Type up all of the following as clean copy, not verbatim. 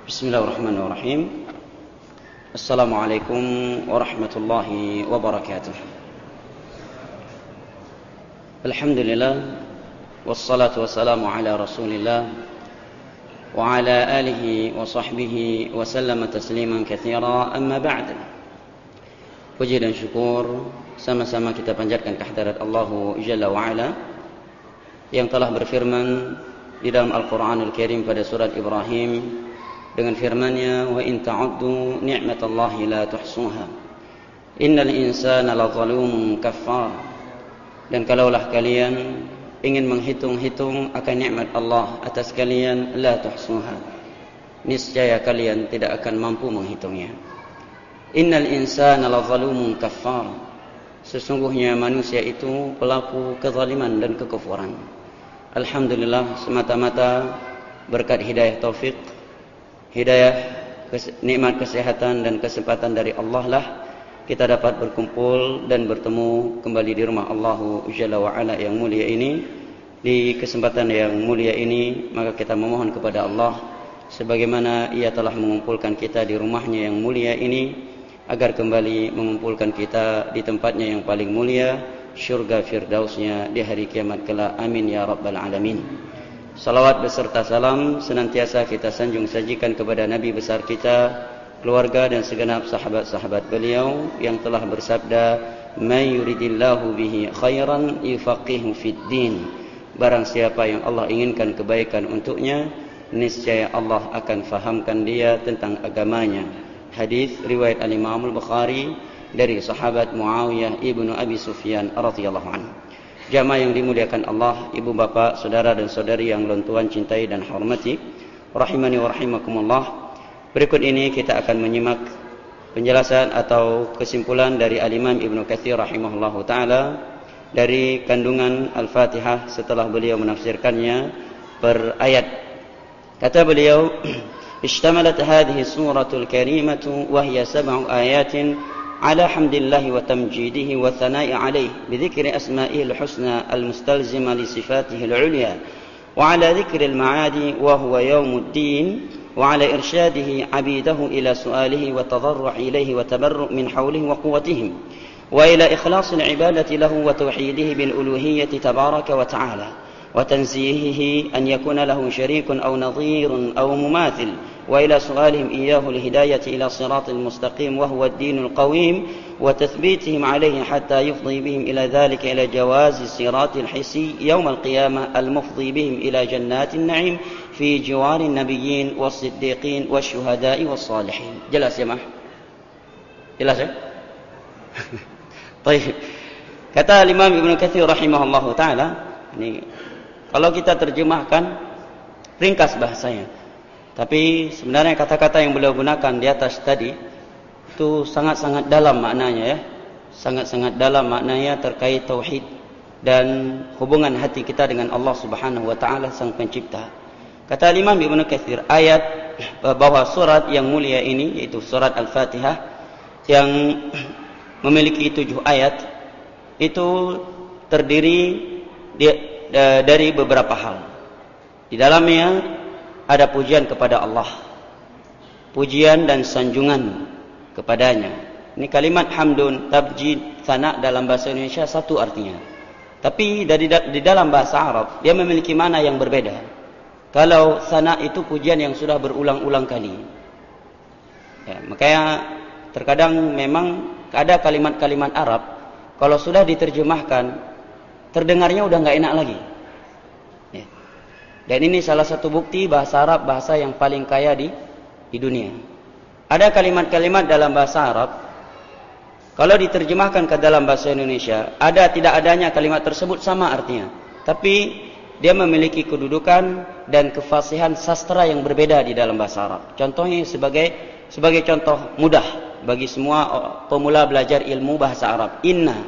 Bismillahirrahmanirrahim. Assalamualaikum warahmatullahi wabarakatuh. Alhamdulillah, wassalatu wassalamu ala rasulillah wa ala alihi wa sahbihi wa sallama tasliman katsira, amma ba'd. Puji dan syukur sama-sama kita panjatkan kehadirat Allah Jalla wa Ala yang telah berfirman di dalam Al-Quranul Karim pada surat Ibrahim dengan firman-Nya, wa in ta'uddu ni'matallahi la tuhsuha innal insana lazalumun kaffar. Dan kalaulah kalian ingin menghitung-hitung akan nikmat Allah atas kalian, la tuhsuha, niscaya kalian tidak akan mampu menghitungnya. Innal insana lazalumun kaffar, sesungguhnya manusia itu pelaku kezaliman dan kekufuran. Alhamdulillah, semata-mata berkat hidayah taufik, hidayah, nikmat kesehatan dan kesempatan dari Allah lah kita dapat berkumpul dan bertemu kembali di rumah Allah Jalla wa Ala yang mulia ini. Di kesempatan yang mulia ini maka kita memohon kepada Allah sebagaimana Ia telah mengumpulkan kita di rumahnya yang mulia ini, agar kembali mengumpulkan kita di tempatnya yang paling mulia, syurga firdausnya di hari kiamat kelak. Amin ya rabbal alamin. Salawat beserta salam senantiasa kita sanjung sajikan kepada Nabi besar kita, keluarga dan segenap sahabat-sahabat beliau yang telah bersabda, "May yuridillahu bihi khairan yufaqihu fid din." Barang siapa yang Allah inginkan kebaikan untuknya, niscaya Allah akan fahamkan dia tentang agamanya. Hadis riwayat Al-Imam Al-Bukhari dari sahabat Muawiyah ibnu Abi Sufyan radhiyallahu anhu. Jamaah yang dimuliakan Allah, ibu bapak, saudara dan saudari yang Tuhan cintai dan hormati, rahimani wa rahimakumullah. Berikut ini kita akan menyimak penjelasan atau kesimpulan dari Al-Imam Ibnu Katsir rahimahullahu taala dari kandungan Al-Fatihah setelah beliau menafsirkannya per ayat. Kata beliau, "Ishtamalat hadhihi suratul karimatu wa hiya 7 ayatin على حمد الله وتمجيده والثناء عليه بذكر أسمائه الحسنى المستلزمة لصفاته العليا، وعلى ذكر المعاد وهو يوم الدين، وعلى إرشاده عبيده إلى سؤاله والتضرع إليه وتبرؤ من حوله وقوتهم، وإلى إخلاص العبادة له وتوحيده بالألوهية تبارك وتعالى، وتنزيهه أن يكون له شريك أو نظير أو مماثل، وإلى سؤالهم إياه الهداية إلى صراط المستقيم وهو الدين القويم، وتثبيتهم عليه حتى يفضي بهم إلى ذلك إلى جواز الصراط الحسي يوم القيامة المفضي بهم إلى جنات النعيم في جوار النبيين والصديقين والشهداء والصالحين." Jelas ya, Mah? Jelas ya? Baik. Kata Imam Ibnu Katsir rahimahullahu taala, ini kalau kita terjemahkan ringkas bahasanya, tapi sebenarnya kata-kata yang beliau gunakan di atas tadi itu sangat-sangat dalam maknanya ya. Sangat-sangat dalam maknanya terkait tauhid dan hubungan hati kita dengan Allah Subhanahu wa taala Sang Pencipta. Kata Imam Ibnu Katsir, ayat bahwa surat yang mulia ini yaitu surat Al-Fatihah yang memiliki 7 ayat itu terdiri dari beberapa hal. Di dalamnya ada pujian kepada Allah, pujian dan sanjungan kepadanya. Ini kalimat hamdun, tabjid, sana dalam bahasa Indonesia satu artinya, tapi di dalam bahasa Arab dia memiliki makna yang berbeda. Kalau sana itu pujian yang sudah berulang-ulang kali ya, makanya terkadang memang ada kalimat-kalimat Arab kalau sudah diterjemahkan terdengarnya udah nggak enak lagi. Dan ini salah satu bukti bahasa Arab bahasa yang paling kaya di dunia. Ada kalimat-kalimat dalam bahasa Arab kalau diterjemahkan ke dalam bahasa Indonesia, ada tidak adanya kalimat tersebut sama artinya, tapi dia memiliki kedudukan dan kefasihan sastra yang berbeda di dalam bahasa Arab. Contohnya sebagai contoh mudah bagi semua pemula belajar ilmu bahasa Arab. Inna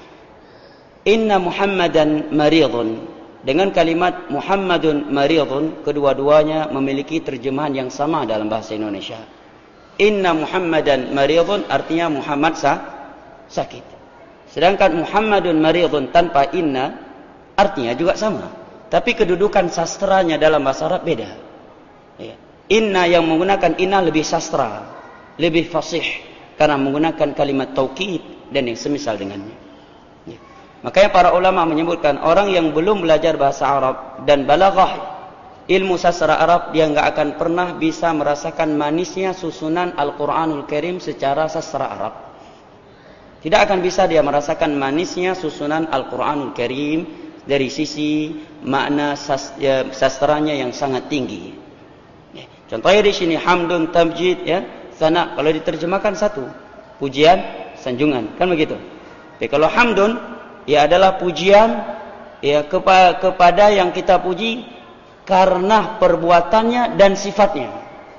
Muhammadan maridun. Dengan kalimat Muhammadun maridun, kedua-duanya memiliki terjemahan yang sama dalam bahasa Indonesia. Inna Muhammadan maridun artinya Muhammad sakit. Sedangkan Muhammadun maridun tanpa inna artinya juga sama. Tapi kedudukan sastranya dalam bahasa Arab beda. Ya. Inna yang menggunakan inna lebih sastra, lebih fasih, karena menggunakan kalimat taukid dan yang semisal dengannya. Ya. Makanya para ulama menyebutkan orang yang belum belajar bahasa Arab dan balaghah, ilmu sastra Arab, dia enggak akan pernah bisa merasakan manisnya susunan Al-Quranul Karim secara sastra Arab. Tidak akan bisa dia merasakan manisnya susunan Al-Quranul Karim dari sisi makna sastranya yang sangat tinggi. Ya. Contohnya di sini hamdun, tamjid, ya, sana, kalau diterjemahkan satu, pujian, sanjungan, kan begitu. Tapi kalau hamdun, ya adalah pujian, ya, kepada yang kita puji karena perbuatannya dan sifatnya,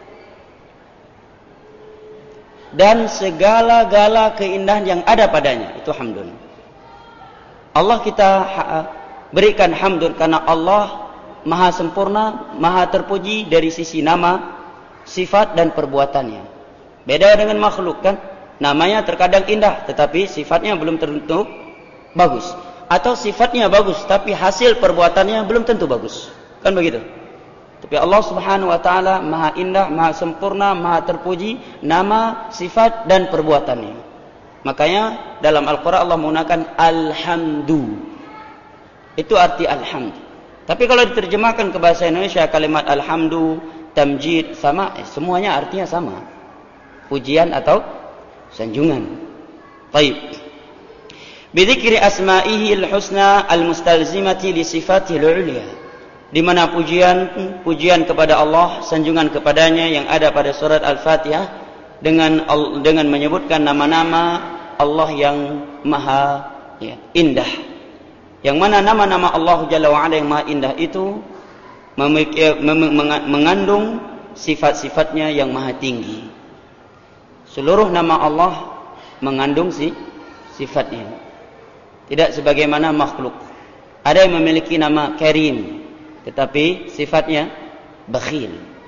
dan segala-gala keindahan yang ada padanya, itu hamdun. Allah kita berikan hamdun karena Allah maha sempurna, maha terpuji dari sisi nama, sifat dan perbuatannya. Beda dengan makhluk, kan? Namanya terkadang indah, tetapi sifatnya belum tentu bagus. Atau sifatnya bagus, tapi hasil perbuatannya belum tentu bagus. Kan begitu? Tapi Allah Subhanahu wa ta'ala maha indah, maha sempurna, maha terpuji, nama, sifat dan perbuatannya. Makanya dalam Al-Quran Allah menggunakan alhamdu. Itu arti alhamd. Tapi kalau diterjemahkan ke bahasa Indonesia, kalimat alhamdu, tamjid, sama, semuanya artinya sama. Pujian atau sanjungan. Baik. Bidzikri asma'ihi al-husna al-mustalzimati li sifatihi al-'ulya. Di mana pujian kepada Allah, sanjungan kepadanya yang ada pada surat Al-Fatihah dengan menyebutkan nama-nama Allah yang maha, ya, indah. Yang mana nama-nama Allah Jalla wa'ala yang maha indah itu mengandung sifat-sifatnya yang maha tinggi. Seluruh nama Allah mengandung sifatnya. Tidak sebagaimana makhluk. Ada yang memiliki nama Karim, tetapi sifatnya bakhil.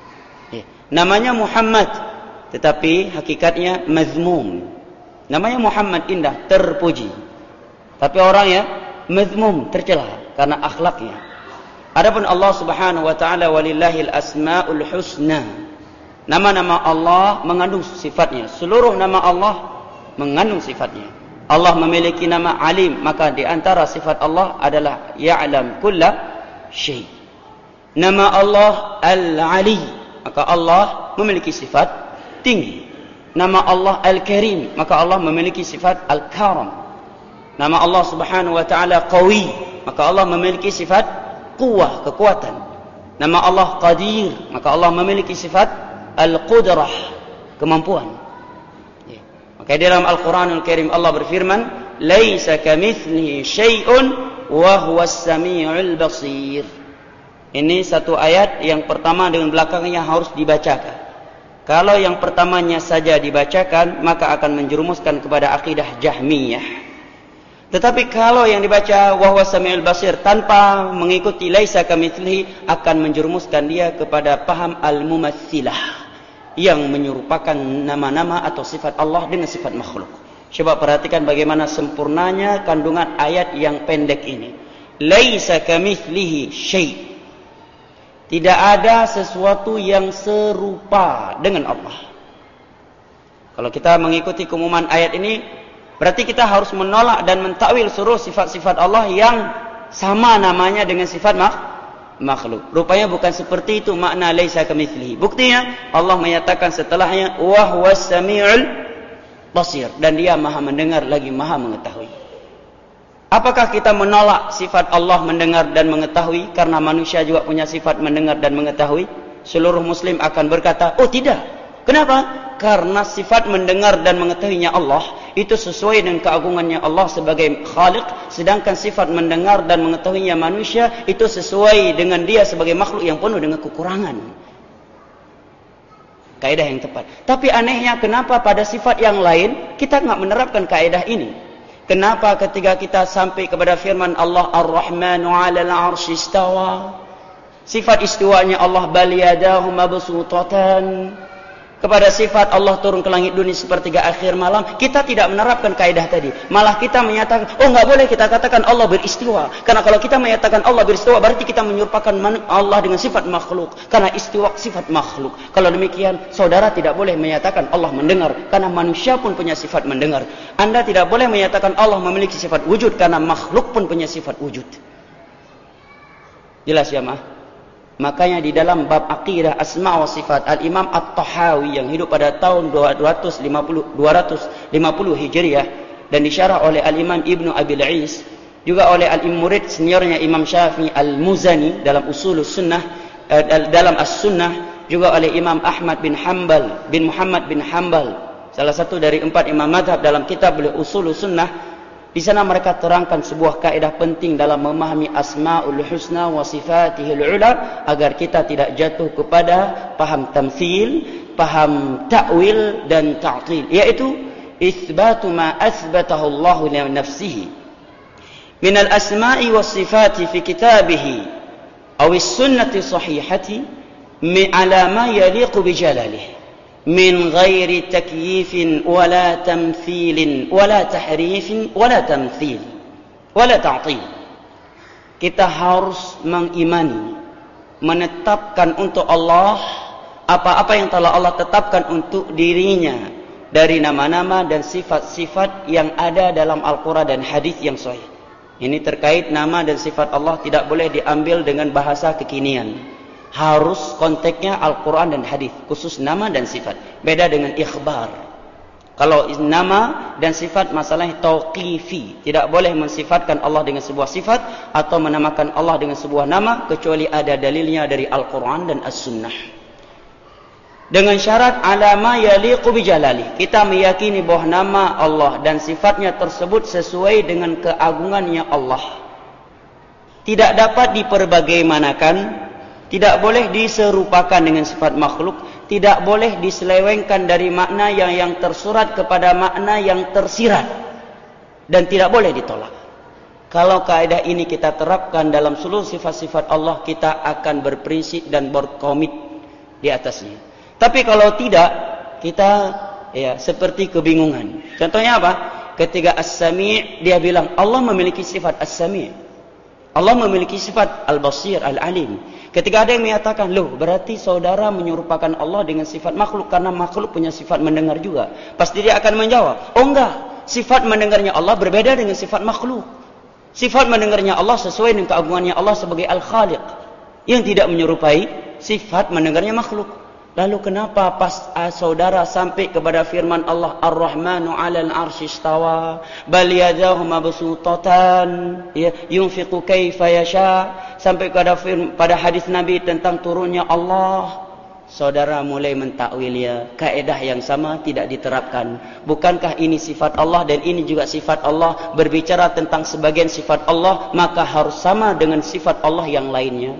Namanya Muhammad, tetapi hakikatnya mazmum. Namanya Muhammad indah, terpuji. Tapi orangnya mazmum, tercela karena akhlaknya. Adapun Allah Subhanahu wa ta'ala walillahil asmaul husna. Nama-nama Allah mengandung sifatnya. Seluruh nama Allah mengandung sifatnya. Allah memiliki nama Alim, maka di antara sifat Allah adalah ya'lam kulla syai'. Nama Allah Al-Ali, maka Allah memiliki sifat tinggi. Nama Allah Al-Karim, maka Allah memiliki sifat Al-Karam. Nama Allah Subhanahu wa ta'ala Qawi, maka Allah memiliki sifat quwwah, kekuatan. Nama Allah Qadir, maka Allah memiliki sifat Al-Qudrah, kemampuan. Ya. Maka dalam Al-Quranul Karim Allah berfirman, "Laisa kamitslihi syai'un wa huwas samiul basir." Ini satu ayat yang pertama dengan belakangnya harus dibacakan. Kalau yang pertamanya saja dibacakan, maka akan menjerumuskan kepada akidah Jahmiyah. Tetapi kalau yang dibaca wa huwas samiul basir tanpa mengikuti laisa kamitslihi, akan menjerumuskan dia kepada paham al-mumatsilah, yang menyerupakan nama-nama atau sifat Allah dengan sifat makhluk. Coba perhatikan bagaimana sempurnanya kandungan ayat yang pendek ini. Laisa kamitslihi syai'. Tidak ada sesuatu yang serupa dengan Allah. Kalau kita mengikuti keumuman ayat ini, berarti kita harus menolak dan mentakwil seluruh sifat-sifat Allah yang sama namanya dengan sifat makhluk. Rupanya bukan seperti itu makna laisa kamitslihi. Buktinya Allah menyatakan setelahnya wa huwas samiul basir, dan dia maha mendengar lagi maha mengetahui. Apakah kita menolak sifat Allah mendengar dan mengetahui karena manusia juga punya sifat mendengar dan mengetahui? Seluruh muslim akan berkata, oh tidak. Kenapa? Karena sifat mendengar dan mengetahuinya Allah itu sesuai dengan keagungannya Allah sebagai Khaliq, sedangkan sifat mendengar dan mengetahuinya manusia itu sesuai dengan dia sebagai makhluk yang penuh dengan kekurangan. Kaidah yang tepat. Tapi anehnya, kenapa pada sifat yang lain kita enggak menerapkan kaidah ini? Kenapa ketika kita sampai kepada firman Allah Ar-Rahmanu 'alal 'arsy istawa, sifat istiwanya Allah bal yadahu mabsutatan. kepada sifat Allah turun ke langit dunia sepertiga akhir malam, kita tidak menerapkan kaidah tadi. Malah kita menyatakan, oh nggak boleh kita katakan Allah beristiwa. Karena kalau kita menyatakan Allah beristiwa, berarti kita menyerupakan Allah dengan sifat makhluk. Karena istiwa sifat makhluk. Kalau demikian, saudara tidak boleh menyatakan Allah mendengar. Karena manusia pun punya sifat mendengar. Anda tidak boleh menyatakan Allah memiliki sifat wujud. Karena makhluk pun punya sifat wujud. Jelas ya, Mah? Makanya di dalam bab aqidah asma wa sifat, Al-Imam At-Tahawi yang hidup pada tahun 250 Hijriah dan disyarah oleh Al-Imam Ibnu Abil Is, juga oleh murid seniornya Imam Syafi'i Al-Muzani dalam Usulus Sunnah, dalam As-Sunnah, juga oleh Imam Ahmad bin Muhammad bin Hanbal, salah satu dari 4 imam mazhab dalam kitab Usulus Sunnah. Di sana mereka terangkan sebuah kaidah penting dalam memahami Asmaul Husna wa Sifatihil Ula, agar kita tidak jatuh kepada paham tamtsil, paham ta'wil dan ta'til, yaitu isbatu ma asbatahu Allah li nafsihi min al-asma'i was sifati fi kitabihi aw as-sunnati sahihati ala ma yaliqu bi jalalihi min ghairi takyifin wala tamthilin wala tahrifin wala tamthil wala ta'til. Kita harus mengimani, menetapkan untuk Allah apa-apa yang telah Allah tetapkan untuk dirinya dari nama-nama dan sifat-sifat yang ada dalam Al-Quran dan hadis yang sahih. Ini terkait nama dan sifat Allah tidak boleh diambil dengan bahasa kekinian. Harus konteksnya Al-Quran dan hadis, khusus nama dan sifat. Beda dengan ikhbar. Kalau nama dan sifat masalahnya tauqifi, tidak boleh mensifatkan Allah dengan sebuah sifat atau menamakan Allah dengan sebuah nama kecuali ada dalilnya dari Al-Quran dan As-Sunnah. Dengan syarat alama yaliqu bijalali, kita meyakini bahwa nama Allah dan sifatnya tersebut sesuai dengan keagungannya Allah. Tidak dapat diperbagaimanakan, tidak boleh diserupakan dengan sifat makhluk, tidak boleh diselewengkan dari makna yang tersurat kepada makna yang tersirat, dan tidak boleh ditolak. Kalau kaidah ini kita terapkan dalam seluruh sifat-sifat Allah, kita akan berprinsip dan berkomit di atasnya. Tapi kalau tidak, kita seperti kebingungan. Contohnya apa? Ketika As-Sami', dia bilang Allah memiliki sifat As-Sami', Allah memiliki sifat Al-Basir, Al-Alim. Ketika ada yang menyatakan, loh berarti saudara menyerupakan Allah dengan sifat makhluk, karena makhluk punya sifat mendengar juga. Pasti dia akan menjawab, oh enggak, sifat mendengarnya Allah berbeda dengan sifat makhluk. Sifat mendengarnya Allah sesuai dengan keagungannya Allah sebagai Al-Khaliq, yang tidak menyerupai sifat mendengarnya makhluk. Lalu kenapa pas saudara sampai kepada firman Allah Ar-Rahmanu 'alal 'arsy istawa bal yadahu mabsutatan yunfiqu kaifa yasha, sampai pada hadis Nabi tentang turunnya Allah, saudara mulai mentakwilnya. Kaidah yang sama tidak diterapkan. Bukankah ini sifat Allah dan ini juga sifat Allah? Berbicara tentang sebagian sifat Allah, maka harus sama dengan sifat Allah yang lainnya.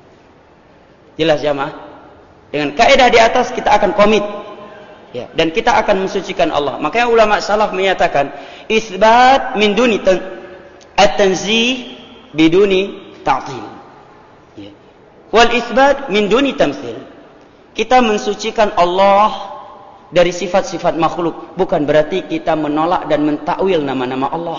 Jelas jamaah? Dengan kaidah di atas kita akan komit, dan kita akan mensucikan Allah. Makanya ulama salaf menyatakan isbat min duni at-tanzih biduni ta'til, wal isbat min duni tamthil. Kita mensucikan Allah dari sifat-sifat makhluk, bukan berarti kita menolak dan mentakwil nama-nama Allah.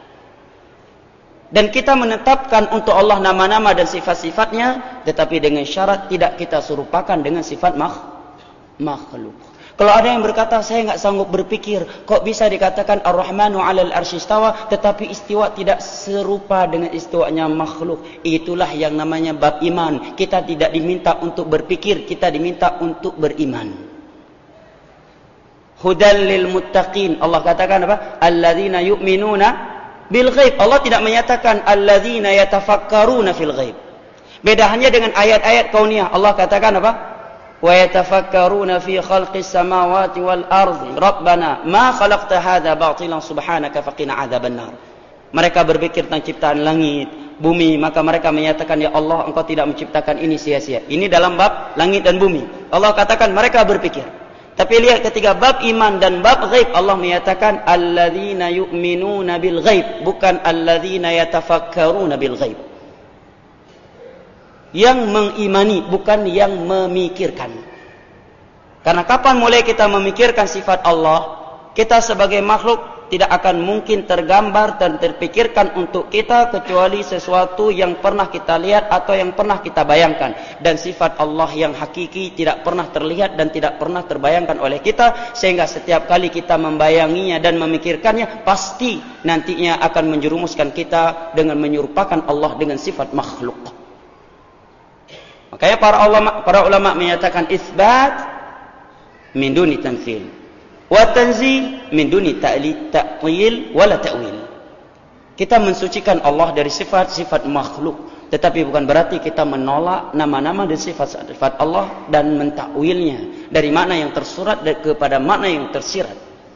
Dan kita menetapkan untuk Allah nama-nama dan sifat-sifatnya, tetapi dengan syarat tidak kita serupakan dengan sifat makhluk. Kalau ada yang berkata, saya enggak sanggup berpikir, kok bisa dikatakan Ar-Rahmanu 'alal 'arsy istawa, tetapi istiwa tidak serupa dengan istiwanya makhluk. Itulah yang namanya bab iman. Kita tidak diminta untuk berpikir, kita diminta untuk beriman. Hudal lil muttaqin. Allah katakan apa? Alladzina yu'minuna bil ghaib. Allah tidak menyatakan alladzina yatafakkaruna fil ghaib. Beda hanya dengan ayat-ayat kauniyah. Allah katakan apa? Wa yatafakkaruna fi khalqis samawati wal ardi rabbana ma khalaqta hadza batilan subhanaka faqina adzabannar. Mereka berpikir tentang ciptaan langit, bumi, maka mereka menyatakan, ya Allah, engkau tidak menciptakan ini sia-sia. Ini dalam bab langit dan bumi. Allah katakan mereka berpikir. Tapi lihat ketika bab iman dan bab ghaib, Allah menyatakan alladzina yu'minuna bil ghaib, bukan alladzina yatafakkaruna bil ghaib. Yang mengimani, bukan yang memikirkan. Karena kapan mulai kita memikirkan sifat Allah, kita sebagai makhluk tidak akan mungkin tergambar dan terpikirkan untuk kita kecuali sesuatu yang pernah kita lihat atau yang pernah kita bayangkan. Dan sifat Allah yang hakiki tidak pernah terlihat dan tidak pernah terbayangkan oleh kita, sehingga setiap kali kita membayanginya dan memikirkannya, pasti nantinya akan menjerumuskan kita dengan menyerupakan Allah dengan sifat makhluk. Makanya para ulama menyatakan isbat min duni tamthil, wa tanzih min duni ta'til wala ta'wil. Kita mensucikan Allah dari sifat-sifat makhluk, tetapi bukan berarti kita menolak nama-nama dan sifat-sifat Allah dan mentakwilnya dari makna yang tersurat kepada makna yang tersirat.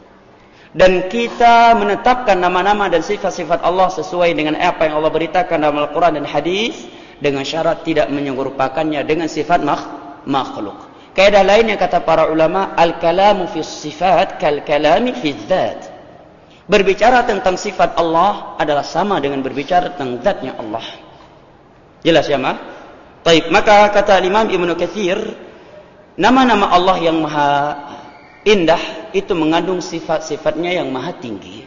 Dan kita menetapkan nama-nama dan sifat-sifat Allah sesuai dengan apa yang Allah beritakan dalam Al-Quran dan hadis, dengan syarat tidak menyerupakannya dengan sifat makhluk. Kaidah lain yang kata para ulama, al-kalamu fi sifat kal-kalami fi dzat. Berbicara tentang sifat Allah adalah sama dengan berbicara tentang zatnya Allah. Jelas ya, Ma? Baik, maka kata Imam Ibnu Katsir, nama-nama Allah yang maha indah itu mengandung sifat-sifatnya yang maha tinggi.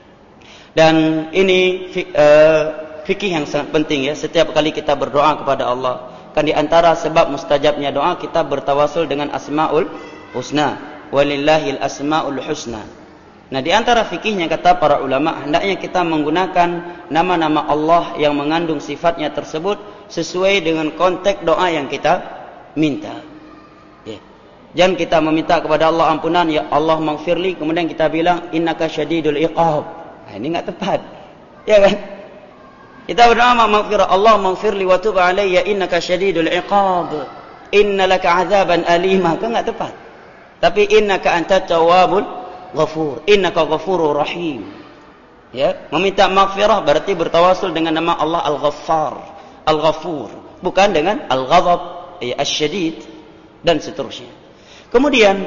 Dan ini fikih yang sangat penting ya. Setiap kali kita berdoa kepada Allah, kan di antara sebab mustajabnya doa kita bertawasul dengan asmaul husna, walillahil asmaul husna. Nah, di antara fikihnya kata para ulama, hendaknya kita menggunakan nama-nama Allah yang mengandung sifatnya tersebut sesuai dengan konteks doa yang kita minta. Ya. Jangan kita meminta kepada Allah ampunan, ya Allah maghfirli, kemudian kita bilang innaka syadidul iqab. Nah, ini enggak tepat. Ya kan? Kita berdoa maghfirah, Allah maghfirli wa tub alayya innaka syadidul iqab. Innalaka azaban alima. Kan enggak tepat. Tapi innaka antat tawwabul ghafur. Innaka ghafurur rahim. Ya, meminta maghfirah berarti bertawasul dengan nama Allah Al-Ghaffar, Al-Ghafur, bukan dengan Al-Ghadab, Asy-Syadid dan seterusnya. Kemudian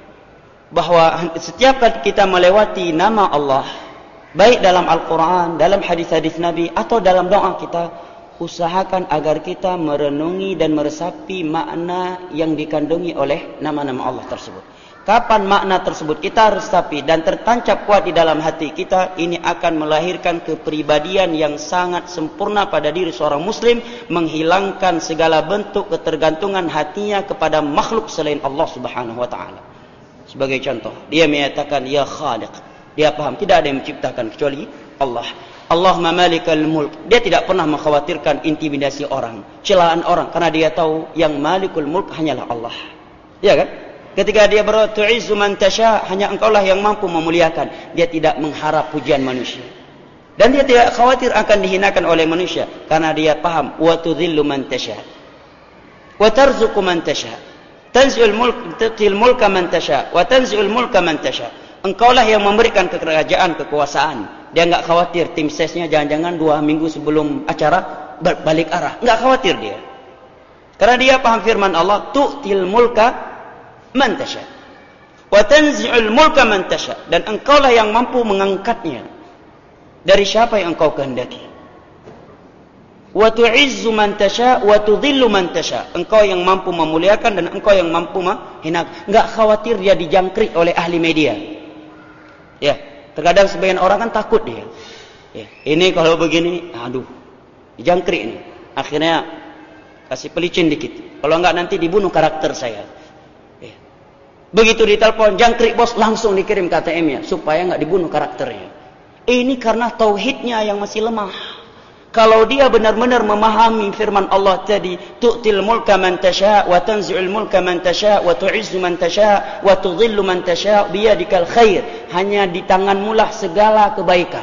bahwa setiap kali kita melewati nama Allah, baik dalam Al-Quran, dalam hadis-hadis Nabi, atau dalam doa kita, usahakan agar kita merenungi dan meresapi makna yang dikandungi oleh nama-nama Allah tersebut. Kapan makna tersebut kita resapi dan tertancap kuat di dalam hati kita, ini akan melahirkan kepribadian yang sangat sempurna pada diri seorang muslim, menghilangkan segala bentuk ketergantungan hatinya kepada makhluk selain Allah Subhanahu wa taala. Sebagai contoh, dia menyatakan ya Khaliq. Dia paham tidak ada yang menciptakan kecuali Allah. Allahumma malikal mulk. Dia tidak pernah mengkhawatirkan intimidasi orang, celaan orang, karena dia tahu yang malikul mulk hanyalah Allah. Ya kan? Ketika dia berdoa tu'izzu man tasha, hanya engkaulah yang mampu memuliakan. Dia tidak mengharap pujian manusia. Dan dia tidak khawatir akan dihinakan oleh manusia, karena dia paham wa tudhillu man tasha wa tarzuqu man tasha. Tanzi'ul mulk tu'til mulka man tasha wa tanzi'ul mulka man tasha. Engkaulah yang memberikan kerajaan, kekuasaan. Dia enggak khawatir tim sesnya jangan-jangan 2 minggu sebelum acara berbalik arah. Enggak khawatir dia. Karena dia paham firman Allah, tu'til mulka man tasha wa tanzi'ul mulka man tasha, dan engkaulah yang mampu mengangkatnya dari siapa yang engkau kehendaki. Wa tu'izzu man tasha wa tudhillu man tasha, engkau yang mampu memuliakan dan engkau yang mampu menghinakan. Enggak khawatir dia dijangkrik oleh ahli media. Ya, terkadang sebagian orang kan takut dia. Ya, ini kalau begini, aduh, dijangkrik ini. Akhirnya kasih pelicin dikit. Kalau enggak nanti dibunuh karakter saya. Ya. Begitu ditelepon, jangkrik bos, langsung dikirim ke ATM-nya supaya enggak dibunuh karakternya. Ini karena tauhidnya yang masih lemah. Kalau dia benar-benar memahami firman Allah tadi, tu'til mulka man tasha wa tanzi'ul mulka man tasha wa tu'izzu man tasha wa tudhillu man tasha biyadikal khair, hanya di tanganmu lah segala kebaikan.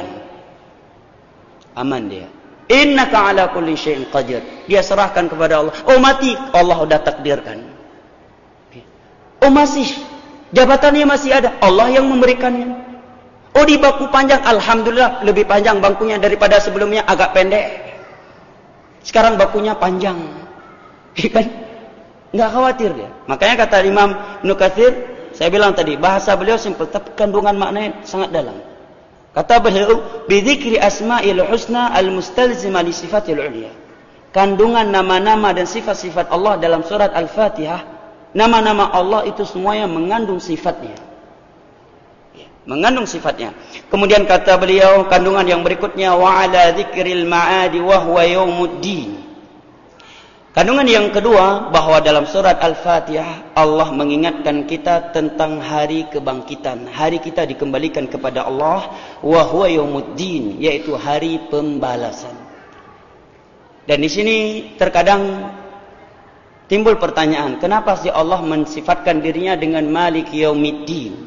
Aman dia. Innaka ala kulli syai'in qadir. Dia serahkan kepada Allah. Oh mati, Allah sudah takdirkan. Oh masih, jabatannya masih ada, Allah yang memberikannya. Oh di bangku panjang, alhamdulillah lebih panjang bangkunya daripada sebelumnya, agak pendek. Sekarang bangkunya panjang. Kan? Enggak khawatir dia. Makanya kata Imam Ibnu Katsir, saya bilang tadi, bahasa beliau simpel tapi kandungan maknanya sangat dalam. Kata beliau, bi dzikri asma'il husna al-mustalzimah li sifatil ulya. Kandungan nama-nama dan sifat-sifat Allah dalam surat Al-Fatihah, Nama-nama Allah itu semuanya mengandung sifatnya. Mengandung sifatnya. Kemudian kata beliau, kandungan yang berikutnya, wa ala dzikril ma'adi wa huwa yaumuddin. Kandungan yang kedua, bahawa dalam surat Al-Fatihah Allah mengingatkan kita tentang hari kebangkitan. Hari kita dikembalikan kepada Allah, wa huwa yaumuddin, yaitu hari pembalasan. Dan di sini terkadang timbul pertanyaan, kenapa sih Allah mensifatkan dirinya dengan Malik Yaumiddin?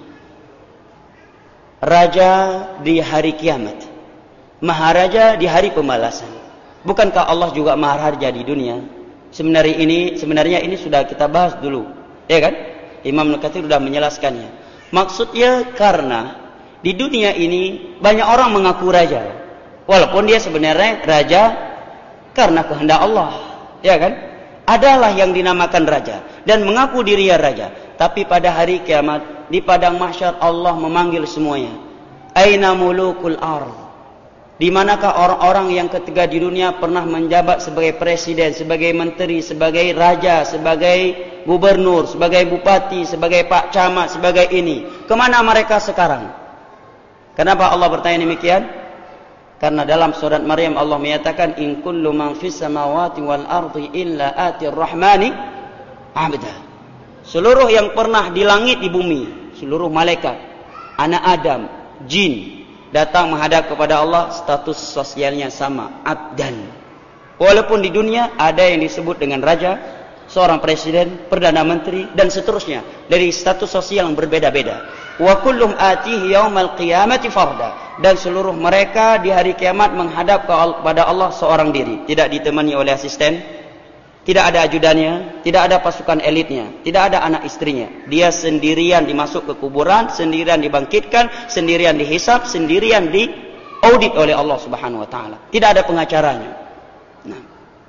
Raja di hari kiamat, Maharaja di hari pembalasan. Bukankah Allah juga Maharaja di dunia? Sebenarnya ini sudah kita bahas dulu, ya kan? Imam Nukathir sudah menjelaskannya. Maksudnya karena di dunia ini banyak orang mengaku raja, walaupun dia sebenarnya raja karena kehendak Allah, ya kan? Adalah yang dinamakan raja dan mengaku dirinya raja. Tapi pada hari kiamat di padang mahsyar Allah memanggil semuanya. Aina mulukul ardh? Di manakah orang-orang yang ketiga di dunia pernah menjabat sebagai presiden, sebagai menteri, sebagai raja, sebagai gubernur, sebagai bupati, sebagai pak camat, sebagai ini? Kemana mereka sekarang? Kenapa Allah bertanya demikian? Karena dalam surat Maryam Allah menyatakan, in kullu man fis samawati wal ardi illa atir rahmani abda. Seluruh yang pernah di langit di bumi, seluruh malaikat, anak Adam, jin, datang menghadap kepada Allah, status sosialnya sama, abdan. Walaupun di dunia ada yang disebut dengan raja, seorang presiden, perdana menteri, dan seterusnya, dari status sosial yang berbeda-beda. Wa kullum atihi yaumal qiyamati farda. Dan seluruh mereka di hari kiamat menghadap kepada Allah seorang diri, tidak ditemani oleh asisten, tidak ada ajudannya, tidak ada pasukan elitnya, tidak ada anak istrinya. Dia sendirian dimasuk ke kuburan, sendirian dibangkitkan, sendirian dihisab, sendirian diaudit oleh Allah Subhanahu wa taala. Tidak ada pengacaranya. Nah.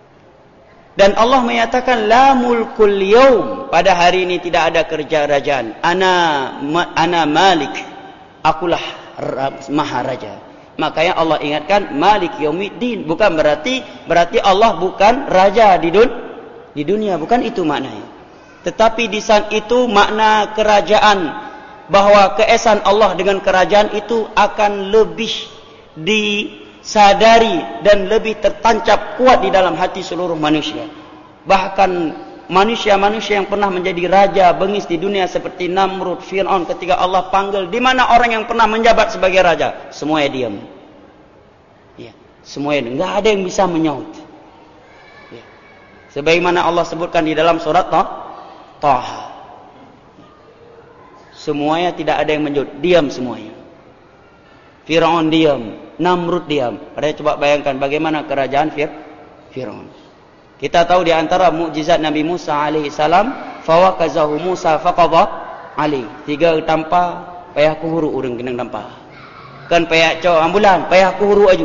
Dan Allah menyatakan la mulkul yaum, pada hari ini tidak ada kerajaan. Ana malik, akulah maharaja. Makanya Allah ingatkan Malik Yaumiddin, bukan berarti Allah bukan raja di dunia, bukan itu maknanya. Tetapi di saat itu makna kerajaan, bahwa keesaan Allah dengan kerajaan itu akan lebih disadari dan lebih tertancap kuat di dalam hati seluruh manusia. Bahkan manusia-manusia yang pernah menjadi raja bengis di dunia seperti Namrud, Fir'aun, ketika Allah panggil, di mana orang yang pernah menjabat sebagai raja? Semuanya diam. Ya, semuanya, enggak ada yang bisa menyaut. Ya. Sebagaimana Allah sebutkan di dalam surat Taha. Semuanya tidak ada yang menyaut, diam semuanya. Fir'aun diam, Namrud diam. Padahal coba bayangkan bagaimana kerajaan Fir'aun. Kita tahu di antara mukjizat Nabi Musa alaihi salam, fawakazahu Musa faqadha alaihi. 3 tampar, payah kuhuru urang kenang tampar. Kan payah cow ambulan, payah kuhuru aju.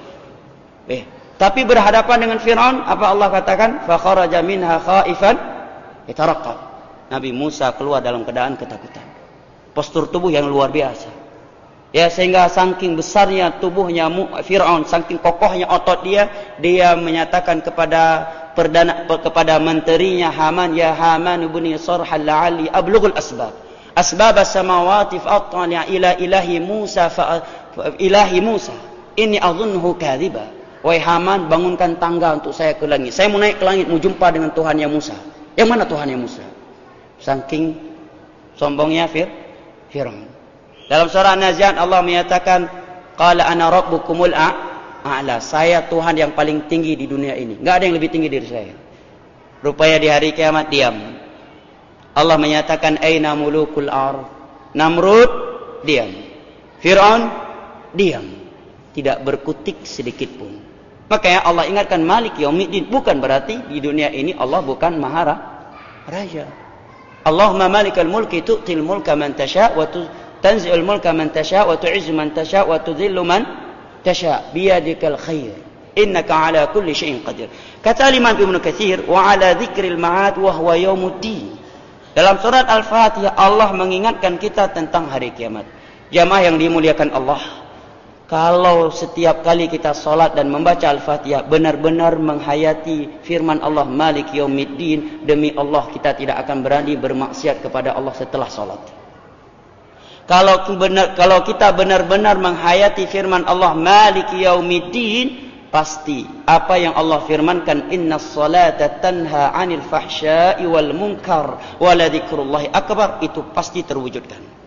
Tapi berhadapan dengan Firaun, apa Allah katakan? Fa kharaja minha khaifan yatarqab. Nabi Musa keluar dalam keadaan ketakutan. Postur tubuh yang luar biasa. Ya, sehingga saking besarnya tubuhnya Firaun, saking kokohnya otot dia menyatakan kepada menterinya Haman, ya Haman ibni sarhal la'ali ablughul asbab as-samawati fa'attali ila ilahi Musa inni adhunnuhu kadhiba. Wahai Haman, bangunkan tangga untuk saya ke langit. Saya mau naik ke langit, mau jumpa dengan Tuhannya Musa. Yang mana Tuhannya Musa? Saking sombongnya Firaun. Dalam surah An-Nazi'at Allah menyatakan, qala ana rabbukumul a'la. Saya Tuhan yang paling tinggi di dunia ini. Enggak ada yang lebih tinggi dari saya. Rupanya di hari kiamat diam. Allah menyatakan aina mulukul ardh. Namrud diam. Fir'aun diam. Tidak berkutik sedikit pun. Makanya Allah ingatkan Malik Yaumiddin, bukan berarti di dunia ini Allah bukan raja. Allahumma malikal mulki tu'til mulka man tasha' wa tanzi'ul mulka man tasha' wa tu'izzu man tasha' wa tudhillu man tasha' biyadikal khair innaka ala kulli syai'in qadir. Kata Imam Ibnu Katsir, wa ala dzikril ma'ad wa huwa yaumuddin. Dalam surat Al-Fatihah Allah mengingatkan kita tentang hari kiamat. Jamaah yang dimuliakan Allah, Kalau setiap kali kita solat dan membaca Al-Fatihah benar-benar menghayati firman Allah Malik Yaumiddin, demi Allah kita tidak akan berani bermaksiat kepada Allah setelah solat. Kalau kita benar-benar menghayati firman Allah Malik Yaumiddin, pasti apa yang Allah firmankan, innas salata tanha 'anil fahsya'i wal munkar wa la dzikrullahi akbar, itu pasti terwujudkan.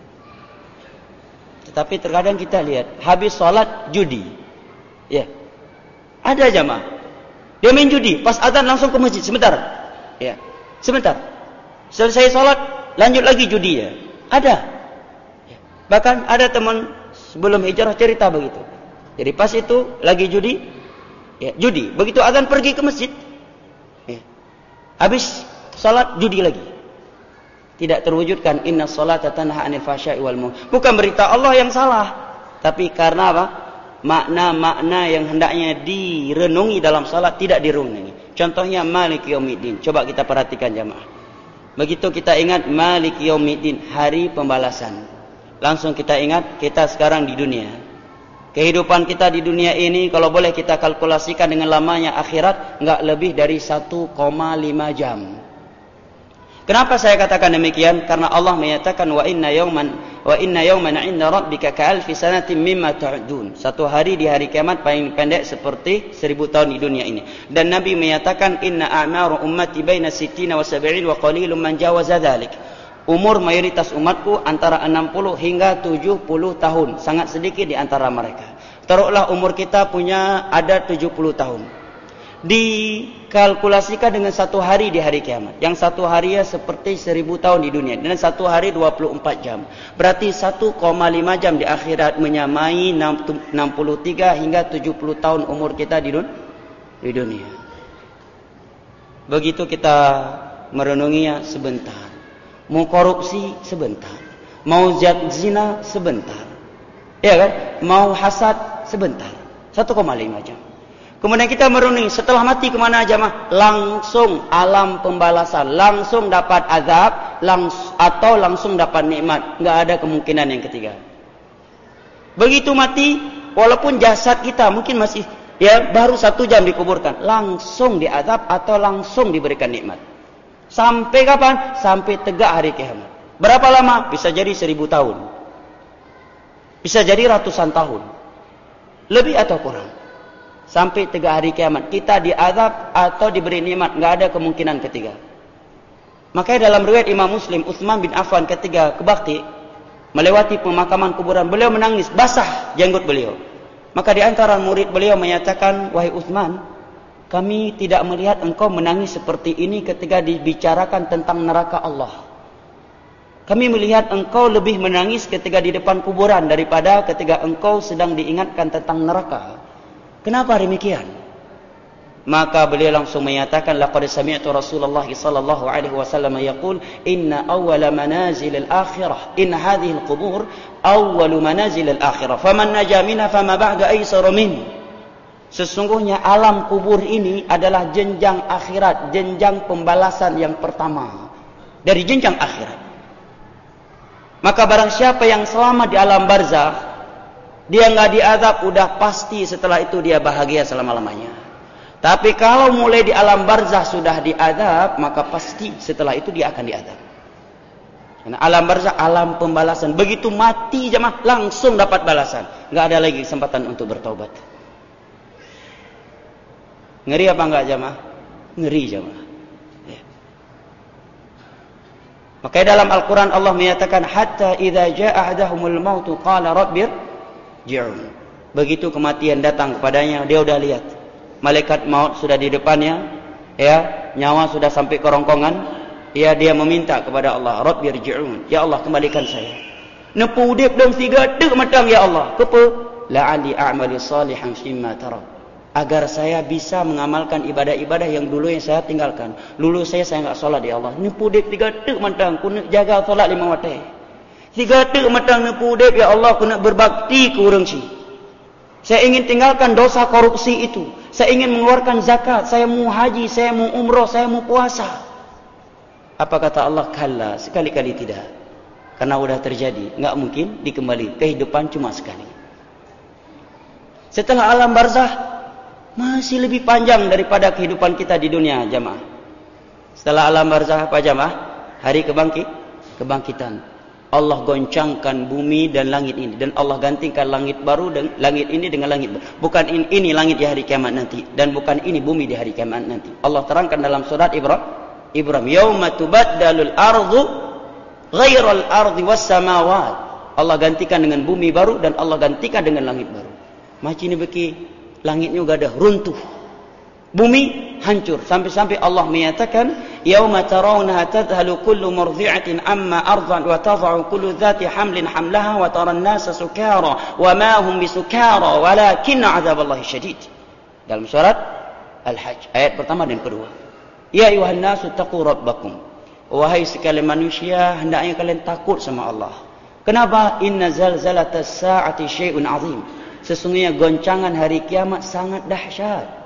Tetapi terkadang kita lihat habis solat judi. Ya. Ada jamaah. Dia main judi, pas azan langsung ke masjid sebentar. Ya. Sebentar. Selesai solat lanjut lagi judi ya. Ada. Ya. Bahkan ada teman sebelum hijrah cerita begitu. Jadi pas itu lagi judi, ya, judi. Begitu azan pergi ke masjid. Ya. Habis solat judi lagi. Tidak terwujudkan inna salata tanha 'anil fahsya'i wal munkar. Bukan berita Allah yang salah, tapi karena apa? Makna-makna yang hendaknya direnungi dalam salat tidak direnungi. Contohnya Malik Yaumiddin. Coba kita perhatikan jamaah. Begitu kita ingat Malik Yaumiddin, hari pembalasan, langsung kita ingat kita sekarang di dunia. Kehidupan kita di dunia ini kalau boleh kita kalkulasikan dengan lamanya akhirat, enggak lebih dari 1,5 jam. Kenapa saya katakan demikian? Karena Allah menyatakan wa inna yawman 'inda rabbika ka'alfi sanatin mimma ta'udun. Satu hari di hari kiamat paling pendek seperti 1000 tahun di dunia ini. Dan Nabi menyatakan inna a'maru ummati baina 60 wa 70 wa qalilun man jawaza dzalik. Umur mayoritas umatku antara 60 hingga 70 tahun, sangat sedikit di antara mereka. Taruhlah umur kita punya ada 70 tahun. Dikalkulasikan dengan satu hari di hari kiamat. Yang satu hari ya seperti 1000 tahun di dunia. Dan satu hari 24 jam. Berarti 1,5 jam di akhirat menyamai 63 hingga 70 tahun umur kita di dunia. Begitu kita merenunginya sebentar. Mau korupsi sebentar. Mau zina sebentar. Ya kan? Mau hasad sebentar. 1,5 jam. Kemudian kita merenungi, setelah mati kemana jamaah? Langsung alam pembalasan, langsung dapat azab, atau langsung dapat nikmat. Enggak ada kemungkinan yang ketiga. Begitu mati, walaupun jasad kita mungkin masih ya baru 1 jam dikuburkan, langsung diazab atau langsung diberikan nikmat. Sampai kapan? Sampai tegak hari kiamat. Berapa lama? Bisa jadi 1000 tahun. Bisa jadi ratusan tahun. Lebih atau kurang. Sampai tegak hari kiamat. Kita diazab atau diberi nikmat. Enggak ada kemungkinan ketiga. Makanya dalam riwayat Imam Muslim, Utsman bin Affan ketika ke Baqi, melewati pemakaman kuburan, beliau menangis, basah jenggot beliau. Maka di antara murid beliau menyatakan, wahai Utsman, kami tidak melihat engkau menangis seperti ini ketika dibicarakan tentang neraka Allah. Kami melihat engkau lebih menangis ketika di depan kuburan daripada ketika engkau sedang diingatkan tentang neraka. Kenapa demikian? Maka beliau langsung menyatakan, laqad sami'tu Rasulullah sallallahu alaihi wasallam yaqul inna awwala manazil al-akhirah in hadhihi al-qubur awwalu manazil al-akhirah faman naja minha fama ba'da aysara min. Sesungguhnya alam kubur ini adalah jenjang akhirat, jenjang pembalasan yang pertama dari jenjang akhirat. Maka barang siapa yang selamat di alam barzakh, dia enggak diazab, udah pasti setelah itu dia bahagia selama-lamanya. Tapi kalau mulai di alam barzakh sudah diazab, maka pasti setelah itu dia akan diazab. Karena alam barzakh alam pembalasan. Begitu mati jemaah langsung dapat balasan. Enggak ada lagi kesempatan untuk bertaubat. Ngeri apa enggak jemaah? Ngeri jemaah. Ya. Makanya dalam Al-Quran Allah menyatakan, hatta idza jaa ahadahumul mautu qala rabbir ji'un. Begitu kematian datang kepadanya, dia sudah lihat malaikat maut sudah di depannya, ya, nyawa sudah sampai kerongkongan, ya, dia meminta kepada Allah, rabbir ji'un, ya Allah kembalikan saya. Nepu udip dan tiga dek matang ya Allah. Kepa la'ali a'mali salihan fimma tara. Agar saya bisa mengamalkan ibadah-ibadah yang dulu yang saya tinggalkan. Dulu saya enggak solat ya Allah. Nepu udip tiga dek matang, ku nak jaga solat 5 waktu. 3 dek matang nepu udip ya Allah, ku nak berbakti ke urang si. Saya ingin tinggalkan dosa korupsi itu. Saya ingin mengeluarkan zakat, saya mau haji, saya mau umrah, saya mau puasa. Apa kata Allah? Kalla, sekali-kali tidak. Karena sudah terjadi, enggak mungkin dikembali. Kehidupan cuma sekali. Setelah alam barzah masih lebih panjang daripada kehidupan kita di dunia, jamaah. Setelah alam barzah apa, jamaah? Hari kebangkitan. Allah goncangkan bumi dan langit ini, dan Allah gantikan langit baru dan langit ini dengan langit baru. Bukan ini langit di hari kiamat nanti, dan bukan ini bumi di hari kiamat nanti. Allah terangkan dalam surat Ibrahim, yauma tubaddalul ardu ghairal ardi was samawat. Allah gantikan dengan bumi baru dan Allah gantikan dengan langit baru. Macam ini beki langitnya gak ada, runtuh. Bumi hancur sampai-sampai Allah menyatakan yauma tarawnaha tadhalu kullu murdi'atin amma ardan wa tadh'u kullu dhati hamlin hamlaha wa tara an-nasa sukara wa ma hum bisukara walakin 'adzaballahi syadid. Dalam surat Al-Hajj ayat pertama dan kedua. Ya ayuhan nasu taqu rabbakum. Wahai sekalian manusia, hendaknya kalian takut sama Allah. Kenapa? Inna zalzalatas sa'ati syai'un 'azim. Sesungguhnya goncangan hari kiamat sangat dahsyat.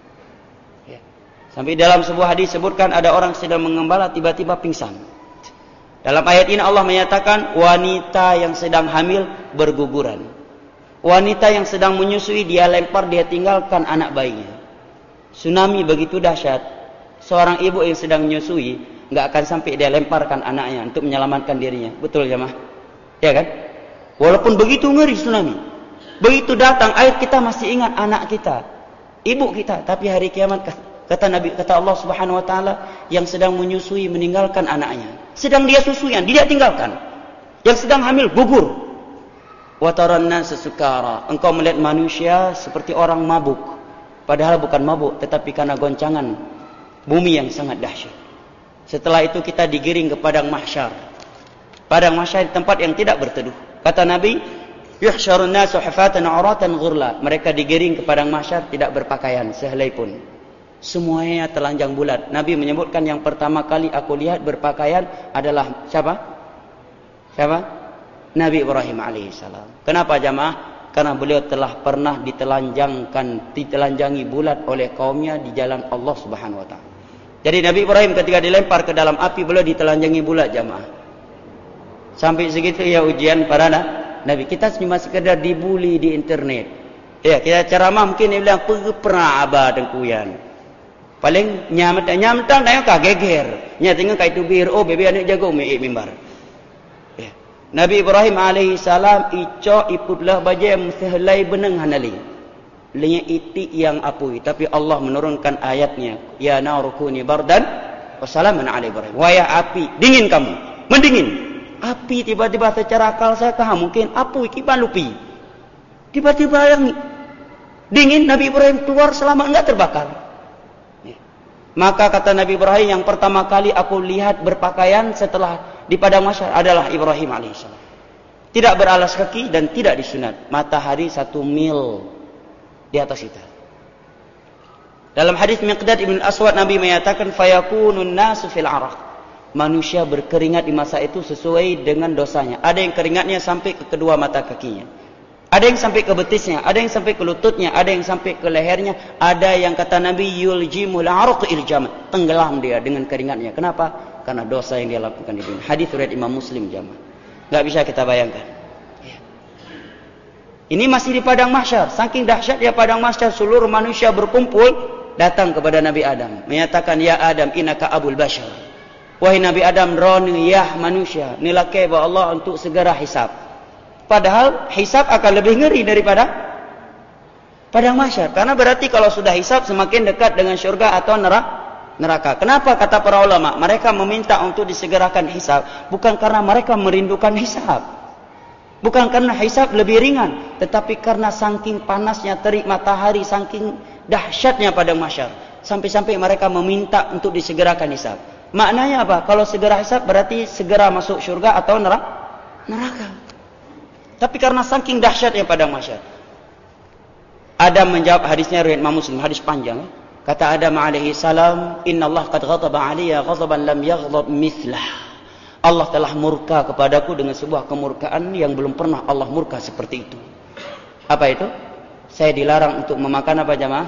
Sampai dalam sebuah hadis sebutkan ada orang sedang mengembala tiba-tiba pingsan. Dalam ayat ini Allah menyatakan wanita yang sedang hamil berguguran. Wanita yang sedang menyusui dia lempar, dia tinggalkan anak bayinya. Tsunami begitu dahsyat. Seorang ibu yang sedang menyusui enggak akan sampai dia lemparkan anaknya untuk menyelamatkan dirinya. Betul jemaah? Ya kan? Walaupun begitu ngeri tsunami. Begitu datang air kita masih ingat anak kita, ibu kita, tapi hari kiamat kata Allah Subhanahu wa taala yang sedang menyusui meninggalkan anaknya. Sedang dia susuian, dia tinggalkan. Yang sedang hamil gugur. Wa taranna sukara. Engkau melihat manusia seperti orang mabuk. Padahal bukan mabuk, tetapi karena goncangan bumi yang sangat dahsyat. Setelah itu kita digiring ke padang mahsyar. Padang mahsyar tempat yang tidak berteduh. Kata Nabi, yuhsyarun nasu hufatan 'uratan ghurla. Mereka digiring ke padang mahsyar tidak berpakaian sehelai pun. Semuanya telanjang bulat. Nabi menyebutkan yang pertama kali aku lihat berpakaian adalah siapa? Siapa? Nabi Ibrahim alaihissalam. Kenapa jamaah? Karena beliau telah pernah ditelanjangi bulat oleh kaumnya di jalan Allah Subhanahu wa taala. Jadi Nabi Ibrahim ketika dilempar ke dalam api beliau ditelanjangi bulat jamaah. Sampai segitu ya ujian para nabi. Kita cuma sekedar dibuli di internet. Ya, kita ceramah mungkin dia bilang pernah abah dan kuyan. Paling nyamatan dah ka geger. Nya tengah kai tubir, oh bebe anak jago mimbar. Ya. Nabi Ibrahim alaihi salam ico iputlah baje sehelai beneng hanali. Lenya iti yang apui, tapi Allah menurunkan ayatnya, ya narukuni bardan wassalamun ala Ibrahim. Wahai api, dingin kamu, mendingin. Api tiba-tiba secara akal saya mungkin apui kipan lupi. Tiba-tiba yang dingin, Nabi Ibrahim keluar selamat enggak terbakar. Maka kata Nabi Ibrahim, yang pertama kali aku lihat berpakaian setelah di padang mahsyar adalah Ibrahim alaihissalam. Tidak beralas kaki dan tidak disunat. Matahari 1 mil di atas kita. Dalam hadis Miqdad ibn Aswad Nabi menyatakan fayakunun nasu fil araq. Manusia berkeringat di masa itu sesuai dengan dosanya. Ada yang keringatnya sampai ke kedua mata kakinya. Ada yang sampai ke betisnya, ada yang sampai ke lututnya, ada yang sampai ke lehernya, ada yang kata Nabi yuljimul araq iljam, tenggelam dia dengan keringatnya. Kenapa? Karena dosa yang dia lakukan di dunia. Hadis riwayat Imam Muslim jamaah. Enggak bisa kita bayangkan. Ya. Ini masih di padang mahsyar. Saking dahsyatnya padang mahsyar, seluruh manusia berkumpul datang kepada Nabi Adam, menyatakan ya Adam innaka abul bashar. Wahai Nabi Adam, roni ya manusia, nilai bahwa Allah untuk segera hisab. Padahal hisab akan lebih ngeri daripada padang mahsyar. Karena berarti kalau sudah hisab semakin dekat dengan syurga atau neraka. Kenapa kata para ulama? Mereka meminta untuk disegerakan hisab. Bukan karena mereka merindukan hisab. Bukan karena hisab lebih ringan. Tetapi karena saking panasnya terik matahari, saking dahsyatnya padang mahsyar. Sampai-sampai mereka meminta untuk disegerakan hisab. Maknanya apa? Kalau segera hisab berarti segera masuk syurga atau neraka. Tapi karena saking dahsyatnya padang mahsyar. Adam menjawab, hadisnya riwayat Imam Muslim, hadis panjang. Kata Adam alaihi salam, "Innallaha qad ghadaba 'alayya ghadaban lam yaghdab mithlah." Allah telah murka kepadaku dengan sebuah kemurkaan yang belum pernah Allah murka seperti itu. Apa itu? Saya dilarang untuk memakan apa jamaah?